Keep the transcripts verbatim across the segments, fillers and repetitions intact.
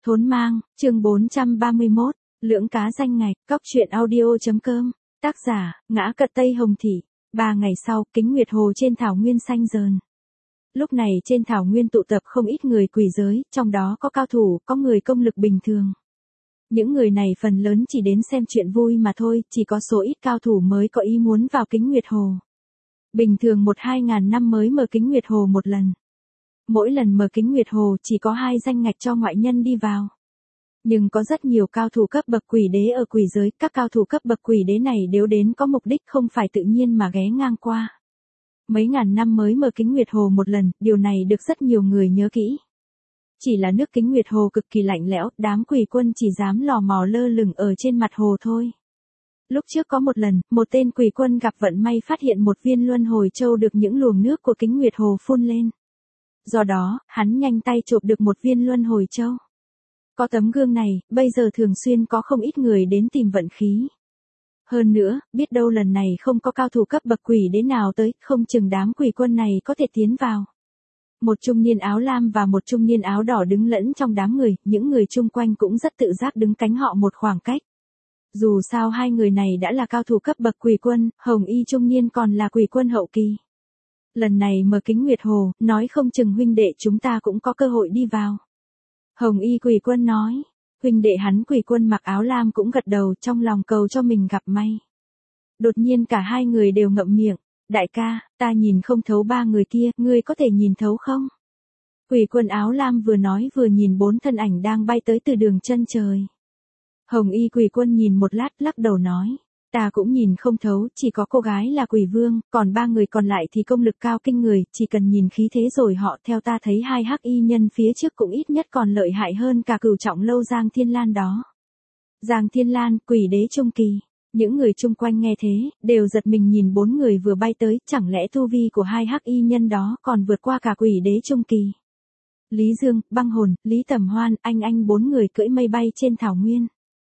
Thốn mang, chương bốn trăm ba mươi mốt, lưỡng cá danh ngạch, cóc truyện audio.com, tác giả, Ngã Cật Tây Hồng Thị. Ba ngày sau, Kính Nguyệt Hồ trên thảo nguyên xanh dờn. Lúc này trên thảo nguyên tụ tập không ít người quỷ giới, trong đó có cao thủ, có người công lực bình thường. Những người này phần lớn chỉ đến xem chuyện vui mà thôi, chỉ có số ít cao thủ mới có ý muốn vào Kính Nguyệt Hồ. Bình thường một hai ngàn năm mới mở Kính Nguyệt Hồ một lần. Mỗi lần mở Kính Nguyệt Hồ chỉ có hai danh ngạch cho ngoại nhân đi vào. Nhưng có rất nhiều cao thủ cấp bậc quỷ đế ở quỷ giới, các cao thủ cấp bậc quỷ đế này đều đến có mục đích không phải tự nhiên mà ghé ngang qua. Mấy ngàn năm mới mở Kính Nguyệt Hồ một lần, điều này được rất nhiều người nhớ kỹ. Chỉ là nước Kính Nguyệt Hồ cực kỳ lạnh lẽo, đám quỷ quân chỉ dám lò mò lơ lửng ở trên mặt hồ thôi. Lúc trước có một lần, một tên quỷ quân gặp vận may phát hiện một viên luân hồi châu được những luồng nước của Kính Nguyệt Hồ phun lên. Do đó, hắn nhanh tay chộp được một viên luân hồi châu. Có tấm gương này, bây giờ thường xuyên có không ít người đến tìm vận khí. Hơn nữa, biết đâu lần này không có cao thủ cấp bậc quỷ đế nào tới, không chừng đám quỷ quân này có thể tiến vào. Một trung niên áo lam và một trung niên áo đỏ đứng lẫn trong đám người, những người chung quanh cũng rất tự giác đứng cánh họ một khoảng cách. Dù sao hai người này đã là cao thủ cấp bậc quỷ quân, hồng y trung niên còn là quỷ quân hậu kỳ. Lần này mở Kính Nguyệt Hồ, nói không chừng huynh đệ chúng ta cũng có cơ hội đi vào. Hồng y quỷ quân nói, huynh đệ hắn quỷ quân mặc áo lam cũng gật đầu trong lòng cầu cho mình gặp may. Đột nhiên cả hai người đều ngậm miệng, đại ca, ta nhìn không thấu ba người kia, ngươi có thể nhìn thấu không? Quỷ quân áo lam vừa nói vừa nhìn bốn thân ảnh đang bay tới từ đường chân trời. Hồng y quỷ quân nhìn một lát lắc đầu nói, ta cũng nhìn không thấu, chỉ có cô gái là quỷ vương, còn ba người còn lại thì công lực cao kinh người, chỉ cần nhìn khí thế rồi họ theo ta thấy hai hắc y nhân phía trước cũng ít nhất còn lợi hại hơn cả cửu trọng lâu Giang Thiên Lan đó. Giang Thiên Lan, quỷ đế trung kỳ. Những người chung quanh nghe thế, đều giật mình nhìn bốn người vừa bay tới, chẳng lẽ tu vi của hai hắc y nhân đó còn vượt qua cả quỷ đế trung kỳ. Lý Dương, Băng Hồn, Lý Tầm Hoan, anh anh bốn người cưỡi mây bay trên thảo nguyên.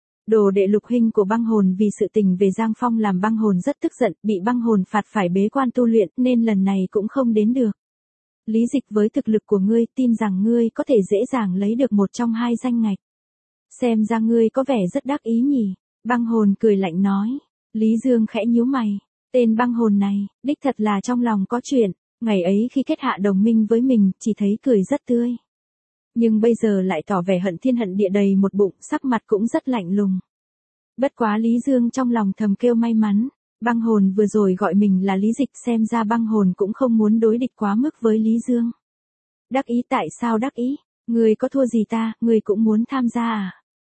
Đồ đệ lục huynh của Băng Hồn vì sự tình về Giang Phong làm Băng Hồn rất tức giận, bị Băng Hồn phạt phải bế quan tu luyện nên lần này cũng không đến được. Lý Dịch, với thực lực của ngươi tin rằng ngươi có thể dễ dàng lấy được một trong hai danh ngạch. Xem ra ngươi có vẻ rất đắc ý nhỉ. Băng Hồn cười lạnh nói. Lý Dương khẽ nhíu mày. Tên Băng Hồn này, đích thật là trong lòng có chuyện. Ngày ấy khi kết hạ đồng minh với mình, chỉ thấy cười rất tươi. Nhưng bây giờ lại tỏ vẻ hận thiên hận địa đầy một bụng, sắc mặt cũng rất lạnh lùng. Bất quá Lý Dương trong lòng thầm kêu may mắn. Băng Hồn vừa rồi gọi mình là Lý Dịch, xem ra Băng Hồn cũng không muốn đối địch quá mức với Lý Dương. Đắc ý tại sao đắc ý? Người có thua gì ta, người cũng muốn tham gia à?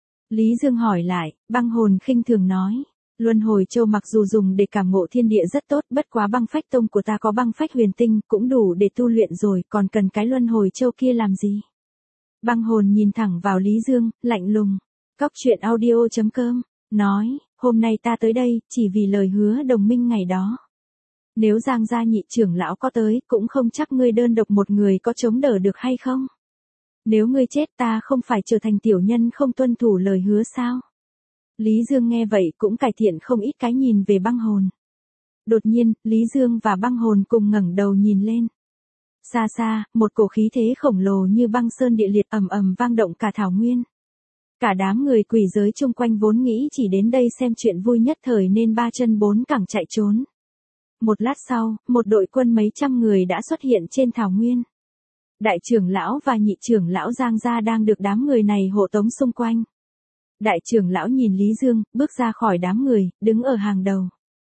Lý Dương hỏi lại, Băng Hồn khinh thường nói. Luân hồi châu mặc dù dùng để cảm ngộ thiên địa rất tốt, bất quá băng phách tông của ta có băng phách huyền tinh, cũng đủ để tu luyện rồi, còn cần cái luân hồi châu kia làm gì? Băng Hồn nhìn thẳng vào Lý Dương, lạnh lùng. Cóc truyện audio.com, nói, hôm nay ta tới đây, chỉ vì lời hứa đồng minh ngày đó. Nếu Giang gia nhị trưởng lão có tới, cũng không chắc ngươi đơn độc một người có chống đỡ được hay không? Nếu ngươi chết ta không phải trở thành tiểu nhân không tuân thủ lời hứa sao? Lý Dương nghe vậy cũng cải thiện không ít cái nhìn về Băng Hồn. Đột nhiên, Lý Dương và Băng Hồn cùng ngẩng đầu nhìn lên. Xa xa, một cổ khí thế khổng lồ như băng sơn địa liệt ầm ầm vang động cả thảo nguyên. Cả đám người quỷ giới chung quanh vốn nghĩ chỉ đến đây xem chuyện vui nhất thời nên ba chân bốn cẳng chạy trốn. Một lát sau, một đội quân mấy trăm người đã xuất hiện trên thảo nguyên. Đại trưởng lão và nhị trưởng lão Giang gia đang được đám người này hộ tống xung quanh. Đại trưởng lão nhìn Lý Dương, bước ra khỏi đám người, đứng ở hàng đầu.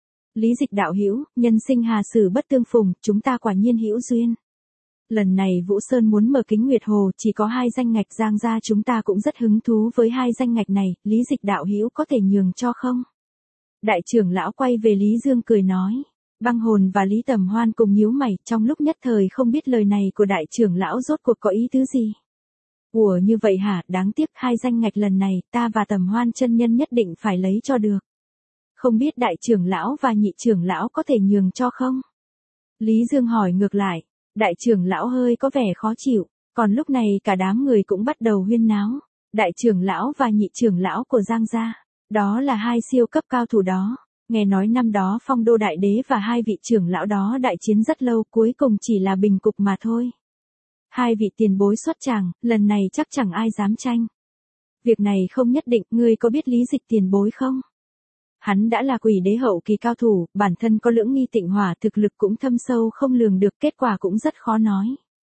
Lý Dịch đạo hữu, nhân sinh hà sử bất tương phùng, chúng ta quả nhiên hữu duyên. Lần này Vũ Sơn muốn mở Kính Nguyệt Hồ, chỉ có hai danh ngạch, Giang gia chúng ta cũng rất hứng thú với hai danh ngạch này, Lý Dịch đạo hữu có thể nhường cho không? Đại trưởng lão quay về Lý Dương cười nói. Băng Hồn và Lý Tầm Hoan cùng nhíu mày, trong lúc nhất thời không biết lời này của đại trưởng lão rốt cuộc có ý tứ gì. Ủa như vậy hả, đáng tiếc hai danh ngạch lần này, ta và Tầm Hoan chân nhân nhất định phải lấy cho được. Không biết đại trưởng lão và nhị trưởng lão có thể nhường cho không? Lý Dương hỏi ngược lại, đại trưởng lão hơi có vẻ khó chịu, còn lúc này cả đám người cũng bắt đầu huyên náo. Đại trưởng lão và nhị trưởng lão của Giang gia, đó là hai siêu cấp cao thủ đó. Nghe nói năm đó Phong Đô Đại Đế và hai vị trưởng lão đó đại chiến rất lâu, cuối cùng chỉ là bình cục mà thôi. Hai vị tiền bối xuất tràng, lần này chắc chẳng ai dám tranh. Việc này không nhất định, ngươi có biết Lý Dịch tiền bối không? Hắn đã là quỷ đế hậu kỳ cao thủ, bản thân có lưỡng nghi tịnh hỏa, thực lực cũng thâm sâu không lường được, kết quả cũng rất khó nói.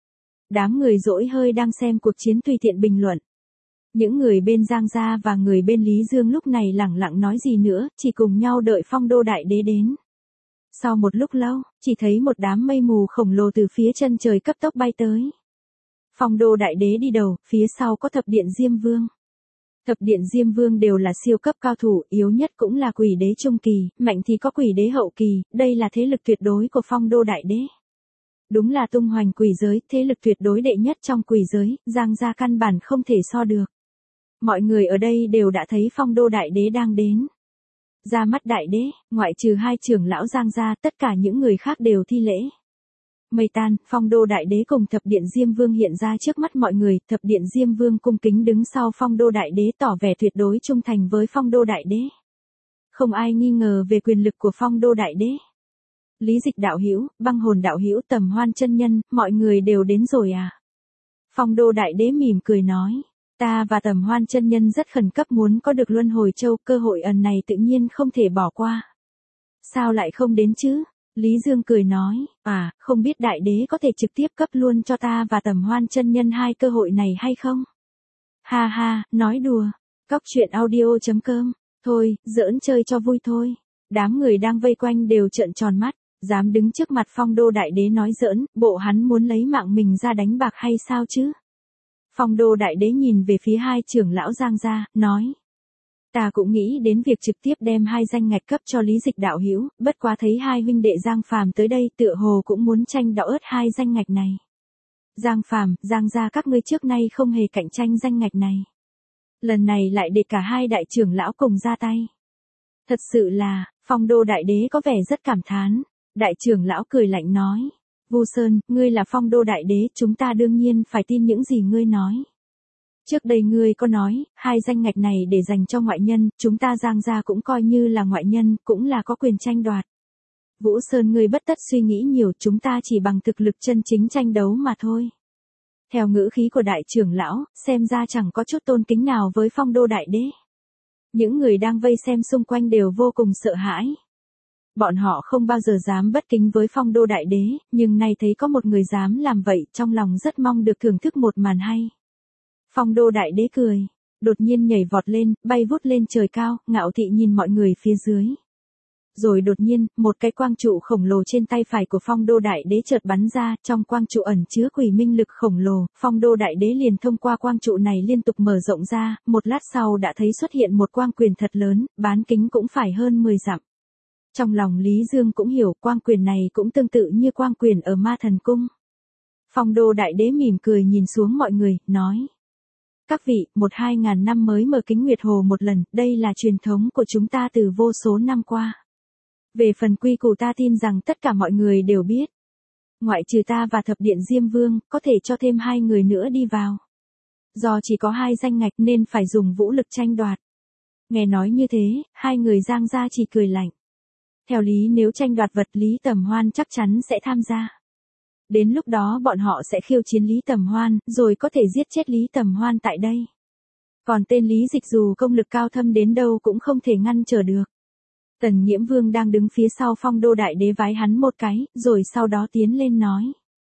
Đám người dỗi hơi đang xem cuộc chiến tùy tiện bình luận. Những người bên Giang Gia và người bên Lý Dương lúc này lẳng lặng nói gì nữa, chỉ cùng nhau đợi Phong Đô Đại Đế đến. Sau một lúc lâu, chỉ thấy một đám mây mù khổng lồ từ phía chân trời cấp tốc bay tới. Phong Đô Đại Đế đi đầu, phía sau có Thập Điện Diêm Vương. Thập Điện Diêm Vương đều là siêu cấp cao thủ, yếu nhất cũng là quỷ đế trung kỳ, mạnh thì có quỷ đế hậu kỳ, đây là thế lực tuyệt đối của Phong Đô Đại Đế. Đúng là tung hoành quỷ giới, thế lực tuyệt đối đệ nhất trong quỷ giới, Giang Gia căn bản không thể so được. Mọi người ở đây đều đã thấy Phong Đô Đại Đế đang đến. Ra mắt Đại Đế, ngoại trừ hai trưởng lão Giang Gia, tất cả những người khác đều thi lễ. Mây tan, Phong Đô Đại Đế cùng Thập Điện Diêm Vương hiện ra trước mắt mọi người, Thập Điện Diêm Vương cung kính đứng sau Phong Đô Đại Đế tỏ vẻ tuyệt đối trung thành với Phong Đô Đại Đế. Không ai nghi ngờ về quyền lực của Phong Đô Đại Đế. Lý Dịch đạo hữu, Băng Hồn đạo hữu, Tầm Hoan chân nhân, mọi người đều đến rồi à? Phong Đô Đại Đế mỉm cười nói, ta và Tầm Hoan chân nhân rất khẩn cấp muốn có được Luân Hồi Châu, cơ hội ẩn này tự nhiên không thể bỏ qua. Sao lại không đến chứ? Lý Dương cười nói, à, không biết Đại Đế có thể trực tiếp cấp luôn cho ta và Tầm Hoan chân nhân hai cơ hội này hay không? Ha ha, nói đùa. Cóc truyện audio chấm com, thôi, giỡn chơi cho vui thôi. Đám người đang vây quanh đều trợn tròn mắt, dám đứng trước mặt Phong Đô Đại Đế nói giỡn, bộ hắn muốn lấy mạng mình ra đánh bạc hay sao chứ? Phong Đô Đại Đế nhìn về phía hai trưởng lão Giang Gia, nói. Ta cũng nghĩ đến việc trực tiếp đem hai danh ngạch cấp cho Lý Dịch đạo hữu, bất quá thấy hai huynh đệ Giang Phàm tới đây tựa hồ cũng muốn tranh đọ ớt hai danh ngạch này. Giang Phàm, Giang Gia các ngươi trước nay không hề cạnh tranh danh ngạch này. Lần này lại để cả hai đại trưởng lão cùng ra tay. Thật sự là, Phong Đô Đại Đế có vẻ rất cảm thán. Đại trưởng lão cười lạnh nói. Vu Sơn, ngươi là Phong Đô Đại Đế, chúng ta đương nhiên phải tin những gì ngươi nói. Trước đây ngươi có nói, hai danh ngạch này để dành cho ngoại nhân, chúng ta Giang Gia cũng coi như là ngoại nhân, cũng là có quyền tranh đoạt. Vũ Sơn ngươi bất tất suy nghĩ nhiều, chúng ta chỉ bằng thực lực chân chính tranh đấu mà thôi. Theo ngữ khí của đại trưởng lão, xem ra chẳng có chút tôn kính nào với Phong Đô Đại Đế. Những người đang vây xem xung quanh đều vô cùng sợ hãi. Bọn họ không bao giờ dám bất kính với Phong Đô Đại Đế, nhưng nay thấy có một người dám làm vậy, trong lòng rất mong được thưởng thức một màn hay. Phong Đô Đại Đế cười, đột nhiên nhảy vọt lên, bay vút lên trời cao, ngạo thị nhìn mọi người phía dưới. Rồi đột nhiên, một cái quang trụ khổng lồ trên tay phải của Phong Đô Đại Đế chợt bắn ra, trong quang trụ ẩn chứa quỷ minh lực khổng lồ, Phong Đô Đại Đế liền thông qua quang trụ này liên tục mở rộng ra, một lát sau đã thấy xuất hiện một quang quyền thật lớn, bán kính cũng phải hơn mười dặm. Trong lòng Lý Dương cũng hiểu quang quyền này cũng tương tự như quang quyền ở Ma Thần Cung. Phong Đô Đại Đế mỉm cười nhìn xuống mọi người, nói. Các vị, một hai ngàn năm mới mở kính Nguyệt Hồ một lần, đây là truyền thống của chúng ta từ vô số năm qua. Về phần quy củ ta tin rằng tất cả mọi người đều biết. Ngoại trừ ta và Thập Điện Diêm Vương, có thể cho thêm hai người nữa đi vào. Do chỉ có hai danh ngạch nên phải dùng vũ lực tranh đoạt. Nghe nói như thế, hai người Giang Gia chỉ cười lạnh. Theo lý nếu tranh đoạt vật Lý Tầm Hoan chắc chắn sẽ tham gia. Đến lúc đó bọn họ sẽ khiêu chiến Lý Tầm Hoan, rồi có thể giết chết Lý Tầm Hoan tại đây. Còn tên Lý Dịch dù công lực cao thâm đến đâu cũng không thể ngăn trở được. Tần Nghiễm Vương đang đứng phía sau Phong Đô Đại Đế vái hắn một cái, rồi sau đó tiến lên nói.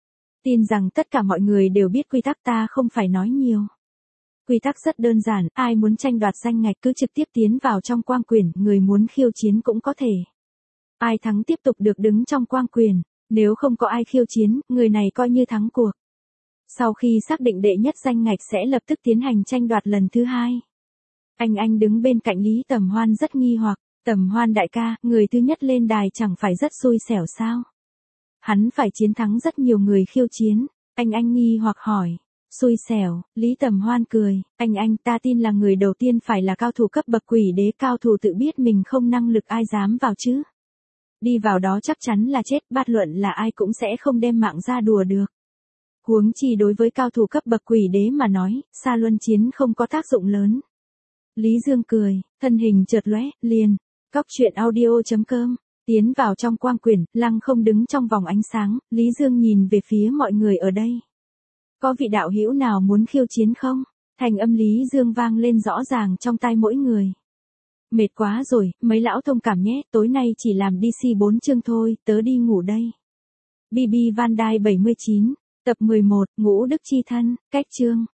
Tin rằng tất cả mọi người đều biết quy tắc, ta không phải nói nhiều. Quy tắc rất đơn giản, ai muốn tranh đoạt danh ngạch cứ trực tiếp tiến vào trong quang quyền, người muốn khiêu chiến cũng có thể. Ai thắng tiếp tục được đứng trong quang quyền, nếu không có ai khiêu chiến, người này coi như thắng cuộc. Sau khi xác định đệ nhất danh ngạch sẽ lập tức tiến hành tranh đoạt lần thứ hai. Anh anh đứng bên cạnh Lý Tầm Hoan rất nghi hoặc, Tầm Hoan đại ca, người thứ nhất lên đài chẳng phải rất xui xẻo sao? Hắn phải chiến thắng rất nhiều người khiêu chiến, anh anh nghi hoặc hỏi. Xui xẻo, Lý Tầm Hoan cười, anh anh ta tin là người đầu tiên phải là cao thủ cấp bậc quỷ đế, cao thủ tự biết mình không năng lực ai dám vào chứ. Đi vào đó chắc chắn là chết, bát luận là ai cũng sẽ không đem mạng ra đùa được. Huống chi đối với cao thủ cấp bậc quỷ đế mà nói, xa luân chiến không có tác dụng lớn. Lý Dương cười, thân hình chợt lóe, liền, cóc truyện audio chấm com, tiến vào trong quang quyển, lăng không đứng trong vòng ánh sáng, Lý Dương nhìn về phía mọi người ở đây. Có vị đạo hữu nào muốn khiêu chiến không? Thành âm Lý Dương vang lên rõ ràng trong tai mỗi người. Mệt quá rồi, mấy lão thông cảm nhé, tối nay chỉ làm đê xê bốn chương thôi, tớ đi ngủ đây. bê bê Van Dyke bảy mươi chín, tập mười một, Ngũ Đức Chi Thân, cách chương.